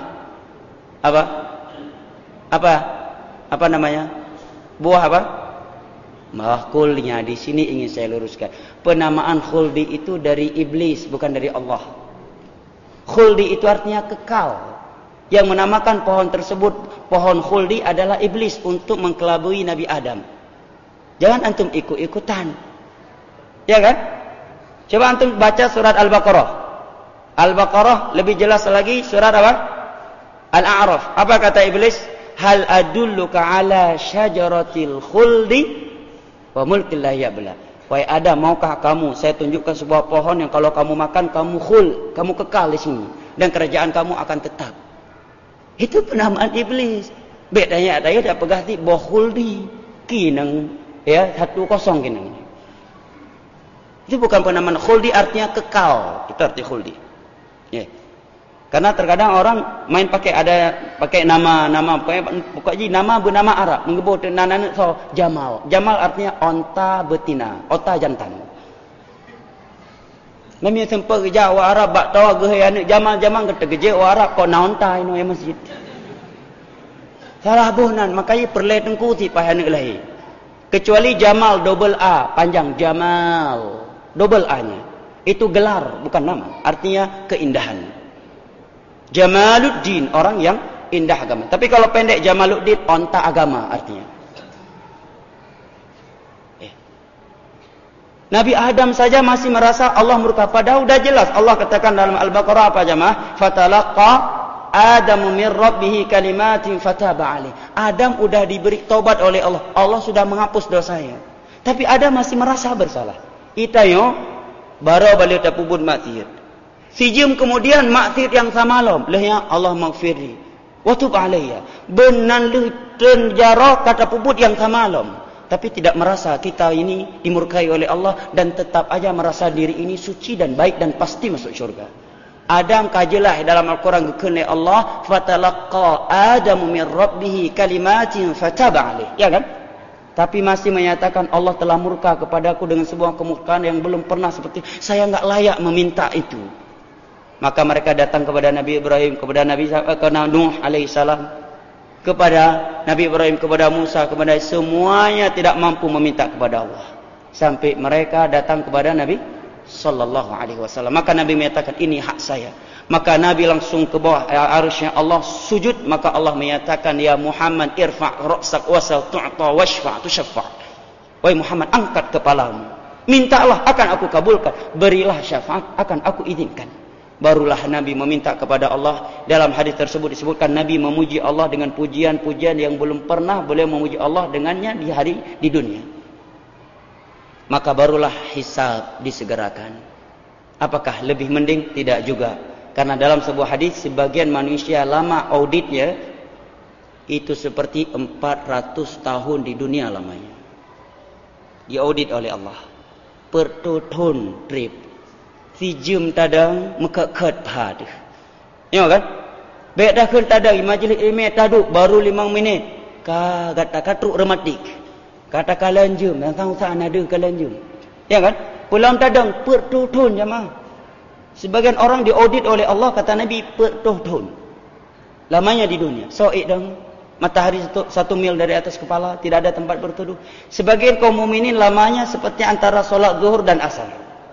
Apa namanya? Buah apa? Khulnya di sini ingin saya luruskan. Penamaan khuldi itu dari iblis, bukan dari Allah. Khuldi itu artinya kekal. Yang menamakan pohon tersebut pohon khuldi adalah iblis untuk mengkelabui Nabi Adam. Jangan antum ikut-ikutan. Ya kan? Coba antum baca surat Al-Baqarah. Al-Baqarah lebih jelas lagi surat apa? Al-A'raf. Apa kata iblis? Hal adulluka ala syajaratil khuldi wa mulkin la yabla. Wahai Adam, maukah kamu saya tunjukkan sebuah pohon yang kalau kamu makan kamu khul, kamu kekal di sini dan kerajaan kamu akan tetap. Itu penamaan iblis. Bedanya ada dak pegati boh khuldi kinang ya 10 kinang. Itu bukan penamaan. Khuldi artinya kekal. Itu arti khuldi. Ya. Karena terkadang orang main pakai nama pokoknya nama bernama Arab, menyebut nama so Jamal. Jamal artinya onta betina, onta jantan. Namanya sempat kerja orang Arab bak tahu gehai anak Jamal kata kerja orang Arab kau naonta ino yang masjid. Salah bohnan makanya perle tengku ti pai anak lahir. Kecuali Jamal double A panjang Jamal double A-nya. Itu gelar bukan nama, artinya keindahan. Jamaluddin orang yang indah agama. Tapi kalau pendek Jamaluddin onta agama artinya. Nabi Adam saja masih merasa Allah murka. Padahal sudah jelas Allah katakan dalam Al-Baqarah apa jemaah? Fatalaqa Adamu min rabbih kalimatin fataba alaih. Adam sudah diberi taubat oleh Allah. Allah sudah menghapus dosanya. Tapi Adam masih merasa bersalah. Itayo baru balik tapubun maksiat. Sijum kemudian maksiat yang samalom. Lehnya Allah maghfirli. Wa tub alayya. Benan lu tenjara kata pubut yang samalom. Tapi tidak merasa kita ini dimurkai oleh Allah dan tetap aja merasa diri ini suci dan baik dan pasti masuk syurga. Adam kajilah dalam Al-Quran kekenai Allah fatalaqa Adamu min rabbih kalimatin fataba alaih. Ya kan? Tapi masih menyatakan Allah telah murka kepadaku dengan sebuah kemurkaan yang belum pernah seperti saya enggak layak meminta itu. Maka mereka datang kepada Nabi Ibrahim, kepada Nabi Nuh alaihissalam, kepada Nabi Ibrahim, kepada Musa, kepada semuanya tidak mampu meminta kepada Allah. Sampai mereka datang kepada Nabi sallallahu alaihi wasallam. Maka Nabi menyatakan ini hak saya. Maka Nabi langsung ke bawah arsynya Allah sujud. Maka Allah menyatakan ya Muhammad irfa' ra'sak wasal tu'ta washfa' tushaffa'. Wahai Muhammad angkat kepalamu. Mintalah akan aku kabulkan. Berilah syafaat akan aku izinkan. Barulah Nabi meminta kepada Allah. Dalam hadis tersebut disebutkan Nabi memuji Allah dengan pujian-pujian yang belum pernah beliau memuji Allah dengannya di dunia. Maka barulah hisab disegerakan. Apakah lebih mending? Tidak juga. Karena dalam sebuah hadis sebagian manusia lama auditnya itu seperti 400 tahun di dunia lamanya. Diaudit oleh Allah. Pertutun trip. Si jum tadang mekakat pad. Ya kan? Baik dah kun tadang majlis ilmiah taduk baru 5 minit. Kata katruk rematik. Kata kalian jum, yang tahu tak ada kalian jum. Ya kan? Pulang tadang pertutun jemaah. Sebagian orang diaudit oleh Allah kata Nabi pertutun. Lamanya di dunia. Soik dong. Matahari 1 mil dari atas kepala, tidak ada tempat berteduh. Sebagian kaum mukminin lamanya seperti antara solat zuhur dan asar.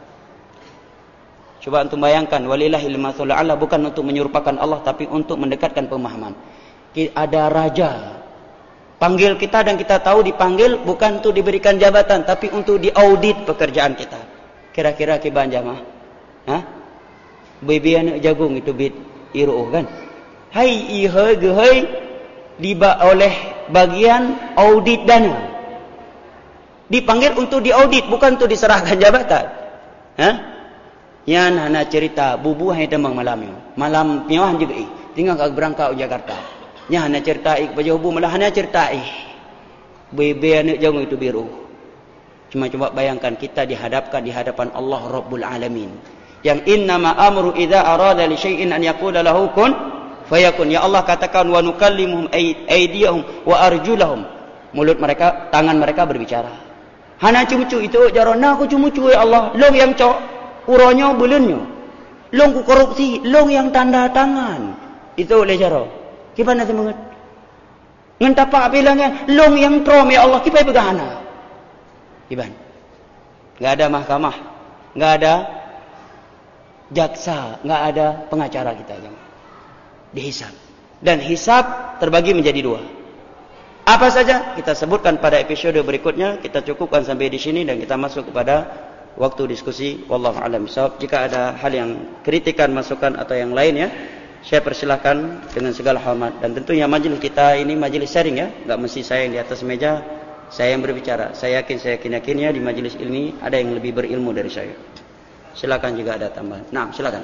Coba antum bayangkan, walillahil mathalul a'la, bukan untuk menyerupakan Allah tapi untuk mendekatkan pemahaman. Ada raja panggil kita dan kita tahu dipanggil bukan untuk diberikan jabatan tapi untuk diaudit pekerjaan kita. Kira-kira kiban jamaah? Hah? Baby anak jagung itu bit iruh kan? Hai ihoi gehoi diba oleh bagian audit dana. Dipanggil untuk diaudit bukan untuk diserahkan jabatan. Hah? Yan hana cerita bubu hai demang malamnya. Malam nyawan juga tinggal kag berangkat ke Jakarta. Nya hana cerita baju bubu malah hana cerita bebe anak jauh itu biru. Cuma bayangkan kita dihadapkan di hadapan Allah Rabbul Alamin. Yang innama amru idza arada li syai'in an yaqula lahu kun fayakun. Ya Allah katakan wa nukallimuhum aydiyahum wa arjulahum. Mulut mereka, tangan mereka berbicara. Hana cumucu itu jarona aku cumucu ya Allah. Long yang cok uronyo bulenyo. Long ku korupsi, long yang tanda tangan. Itu oleh jaro. Gimana semangat? Ngentapa bilangnya long yang trom ya Allah kipai begana. Gimana? Enggak ada mahkamah, enggak ada jaksa, nggak ada pengacara kita jemaah. Dihisab. Dan hisab terbagi menjadi 2. Apa saja kita sebutkan pada episode berikutnya. Kita cukupkan sampai di sini dan kita masuk kepada waktu diskusi. Wallahu a'lam bishawab. Jika ada hal yang kritikan, masukan atau yang lainnya, saya persilahkan dengan segala hormat. Dan tentunya majelis kita ini majelis sharing ya, nggak mesti saya yang di atas meja, saya yang berbicara. Saya yakinnya di majelis ini ada yang lebih berilmu dari saya. Silakan jika ada tambahan. Nah, silakan.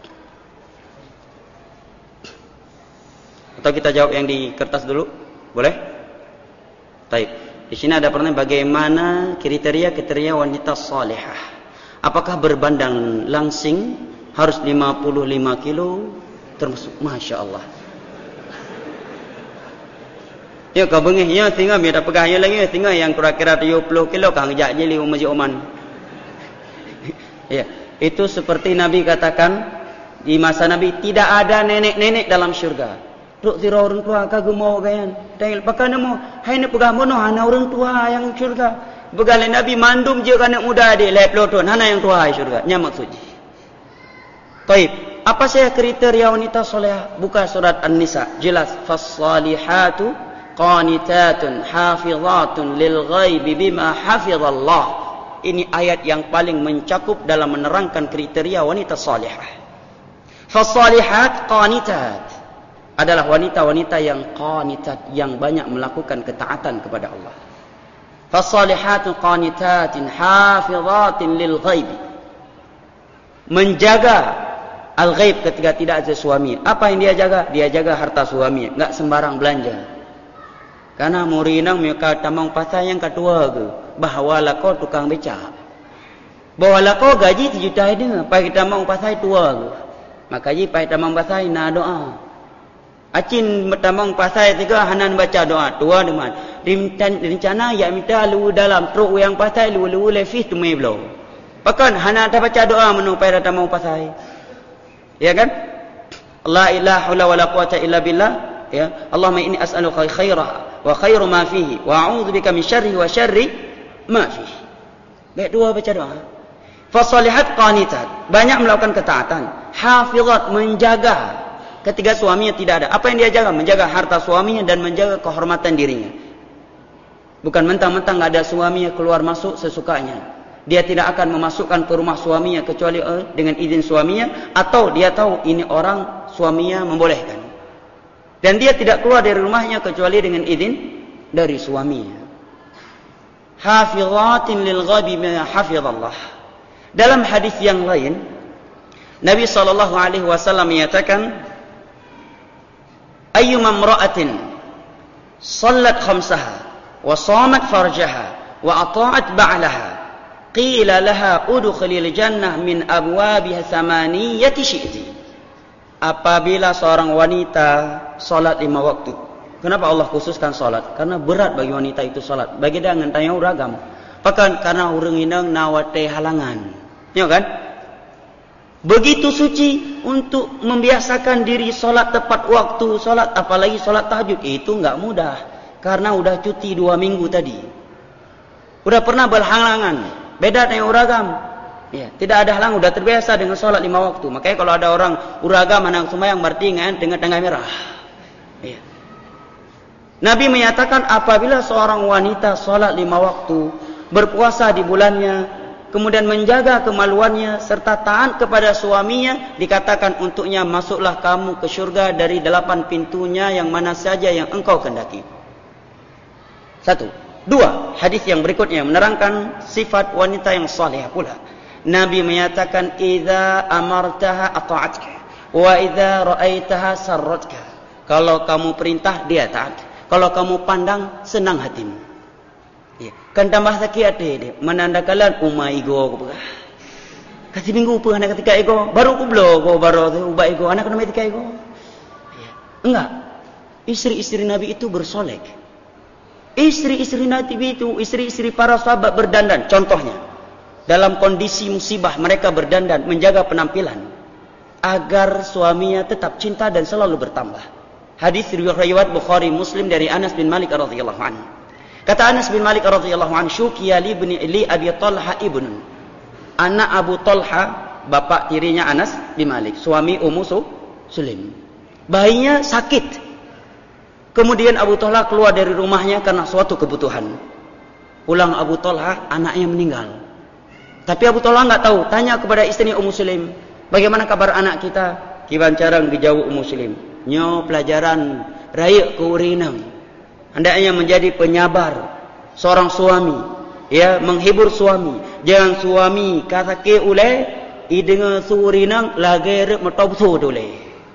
Atau kita jawab yang di kertas dulu, boleh? Baik. Di sini ada pertanyaan, bagaimana kriteria wanita salihah? Apakah berbandang langsing harus 55 kilo termasuk? Masya Allah. Ya kau bengihnya tinggal biar pegahnya lagi, tinggal yang kira-kira 70 kilo kang jak jeli Masjid Oman. Ya, itu seperti Nabi katakan di masa Nabi tidak ada nenek-nenek dalam syurga. Ruk tira orang tua kagum mau gayan. Tengil pakai namo, hai nak pegah mono hana orang tua yang syurga. Begale Nabi mandum je kan muda dia lep loton hana yang tua hai syurga. Nya maksud. Baik, apa saya kriteria wanita solehah? Buka surat An-Nisa, jelas fas-salihatu qanitatun hafizatun lil ghaibi bima hafizallah. Ini ayat yang paling mencakup dalam menerangkan kriteria wanita salihah. Fas-salihat qanitat adalah wanita-wanita yang qanitat, yang banyak melakukan ketaatan kepada Allah. Fas-salihatu qanitatin hafizatin lil ghaibi. Menjaga al-ghaib ketika tidak ada suami. Apa yang dia jaga? Dia jaga harta suami, enggak sembarang belanja. Karena murinang mereka tamang pasal yang kedua ke, bahawa lako tukang beca. Bahawa lako gaji 7 juta ini, pai kita mau pasal tua ke. Maka ji pai tamang pasal na doa. Acin tamang pasal 3 hanan baca doa tua deman. Rencana ya minta lu dalam truk yang pasal lu lefis tu mai blo. Pakan hanan tak baca doa menu pai tamang pasal. Ya kan? La ilaha wala quwata illa billah. Ya, Allahumma inni as'aluka khairaha wa khairu ma fihi wa a'udzubika min syarri wa syarri ma fihi. Baik dua baca doa. Fasalihat qanitat, banyak melakukan ketaatan. Hafizat, menjaga ketika suaminya tidak ada. Apa yang dia jaga? Menjaga harta suaminya dan menjaga kehormatan dirinya. Bukan mentang-mentang enggak ada suaminya keluar masuk sesukanya. Dia tidak akan memasukkan ke rumah suaminya kecuali dengan izin suaminya, atau dia tahu ini orang suaminya membolehkan. Dan dia tidak keluar dari rumahnya kecuali dengan izin dari suaminya. Hafizatin lil ghaibi ma hafizallah. Dalam hadis yang lain, Nabi SAW menyatakan, ayyuma imra'atin sallat khamsaha wa shamat farjaha wa ata'at ba'laha qila laha udkhilil jannah min abwabiha thamaniyati syi'ti. Apabila seorang wanita salat 5 waktu. Kenapa Allah khususkan salat? Karena berat bagi wanita itu salat. Bagi dia dengan tanya uragam. Bahkan karena urang inang nawate halangan. Ya kan? Begitu suci untuk membiasakan diri salat tepat waktu, salat apalagi salat tahajud itu enggak mudah. Karena udah cuti 2 minggu tadi. Udah pernah berhalangan. Beda dengan uragam. Ya, tidak ada halang, sudah terbiasa dengan solat 5 waktu. Makanya kalau ada orang uragam anak sembahyang berarti dengan tengah merah. Ya. Nabi menyatakan apabila seorang wanita solat 5 waktu, berpuasa di bulannya, kemudian menjaga kemaluannya serta taat kepada suaminya, dikatakan untuknya masuklah kamu ke syurga dari 8 pintunya yang mana saja yang engkau kendaki. 1. 2. Hadis yang berikutnya menerangkan sifat wanita yang salihah pula. Nabi menyatakan idza amartaha ata'atka wa idza ra'aitaha sarratka. Kalau kamu perintah dia taat, kalau kamu pandang senang hatimu. Ya, kan tambah sakit hati dia menandakan umai go. Kasih minggu pun anak ketika ego baru kublo go baru ubah ego anak kena ketika ego. Ya. Enggak. Istri-istri Nabi itu bersolek. Istri-istri Nabi itu, istri-istri para sahabat berdandan. Contohnya dalam kondisi musibah mereka berdandan, menjaga penampilan agar suaminya tetap cinta dan selalu bertambah. Hadis riwayat Bukhari Muslim dari Anas bin Malik radhiyallahu anhu. Kata Anas bin Malik radhiyallahu anhu, syukiya li Abi Talha ibnun. Anak Abu Talha bapak tirinya Anas bin Malik, suami Ummu Sulaim. Bayinya sakit. Kemudian Abu Talha keluar dari rumahnya karena suatu kebutuhan. Pulang Abu Talha, anaknya meninggal. Tapi Abu Talha enggak tahu. Tanya kepada istri Ummu Sulaim, bagaimana kabar anak kita? Kiban carang dijawab Ummu Sulaim, nyo pelajaran raya ke urinang. Hendaknya menjadi penyabar seorang suami, ya, menghibur suami. Jangan suami kata ke ule i dengan surinang lagi metop su dole.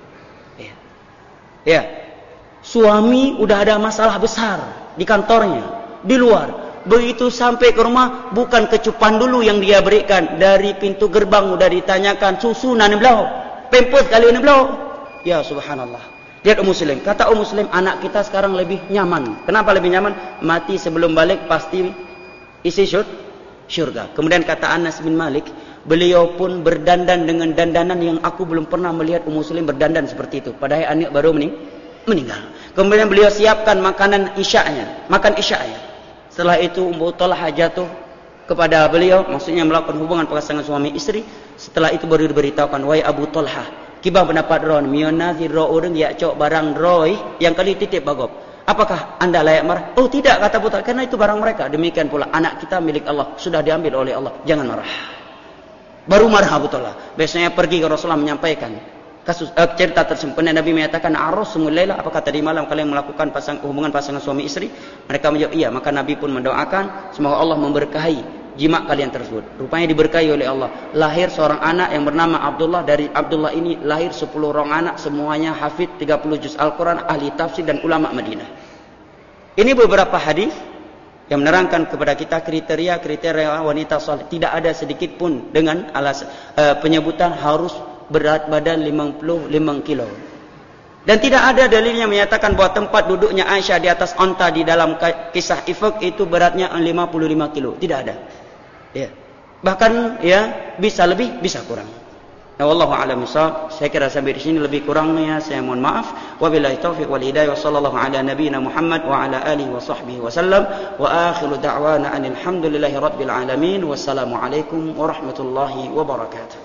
Ya. Suami udah ada masalah besar di kantornya, di luar. Begitu sampai ke rumah, bukan kecupan dulu yang dia berikan. Dari pintu gerbang udah ditanyakan, susu nani belau, pempes kali ini belau. Ya subhanallah. Lihat Ummu Sulaim. Kata Ummu Sulaim, anak kita sekarang lebih nyaman. Kenapa lebih nyaman? Mati sebelum balik pasti isi syurga. Kemudian kata Anas bin Malik, beliau pun berdandan dengan dandanan yang aku belum pernah melihat Ummu Sulaim berdandan seperti itu. Padahal anak baru meninggal. Kemudian beliau siapkan makanan isya'nya, makan isya'nya. Setelah itu Ummu Talha jatuh kepada beliau, maksudnya melakukan hubungan pasangan suami istri. Setelah itu baru diberitahukan, wahai Abu Talha, kibah pendapat ron mionazir ro orang ya cok barang roy yang kali titip bagop. Apakah anda layak marah? Oh tidak, kata Abu Talha, karena itu barang mereka. Demikian pula anak kita milik Allah, sudah diambil oleh Allah, jangan marah. Baru marah Abu Talha. Biasanya pergi ke Rasulullah menyampaikan kasus cerita tersebut. Nabi menyatakan arrasumul laila, apakah tadi malam kalian melakukan hubungan pasangan suami istri? Mereka menjawab iya. Maka Nabi pun mendoakan semoga Allah memberkahi jima kalian tersebut. Rupanya diberkahi oleh Allah. Lahir seorang anak yang bernama Abdullah. Dari Abdullah ini lahir 10 orang anak, semuanya hafid 30 juz Al-Quran, ahli tafsir dan ulama Madinah. Ini beberapa hadis yang menerangkan kepada kita kriteria wanita saleh. Tidak ada sedikit pun dengan penyebutan harus berat badan 55 kilo. Dan tidak ada dalil yang menyatakan bahwa tempat duduknya Aisyah di atas onta di dalam kisah Ifk itu beratnya 55 kilo. Tidak ada. Ya. Bahkan ya bisa lebih, bisa kurang. Nah, wallahu a'lam bishawab. Saya kira sampai di sini, lebih kurangnya saya mohon maaf. Wabillahi taufiq wal hidayah. Wassallallahu ala nabiyyina Muhammad wa ala alihi wa sahbihi wasallam. Wa akhiru da'wana alhamdulillahi rabbil alamin. Wassalamu alaikum warahmatullahi wabarakatuh.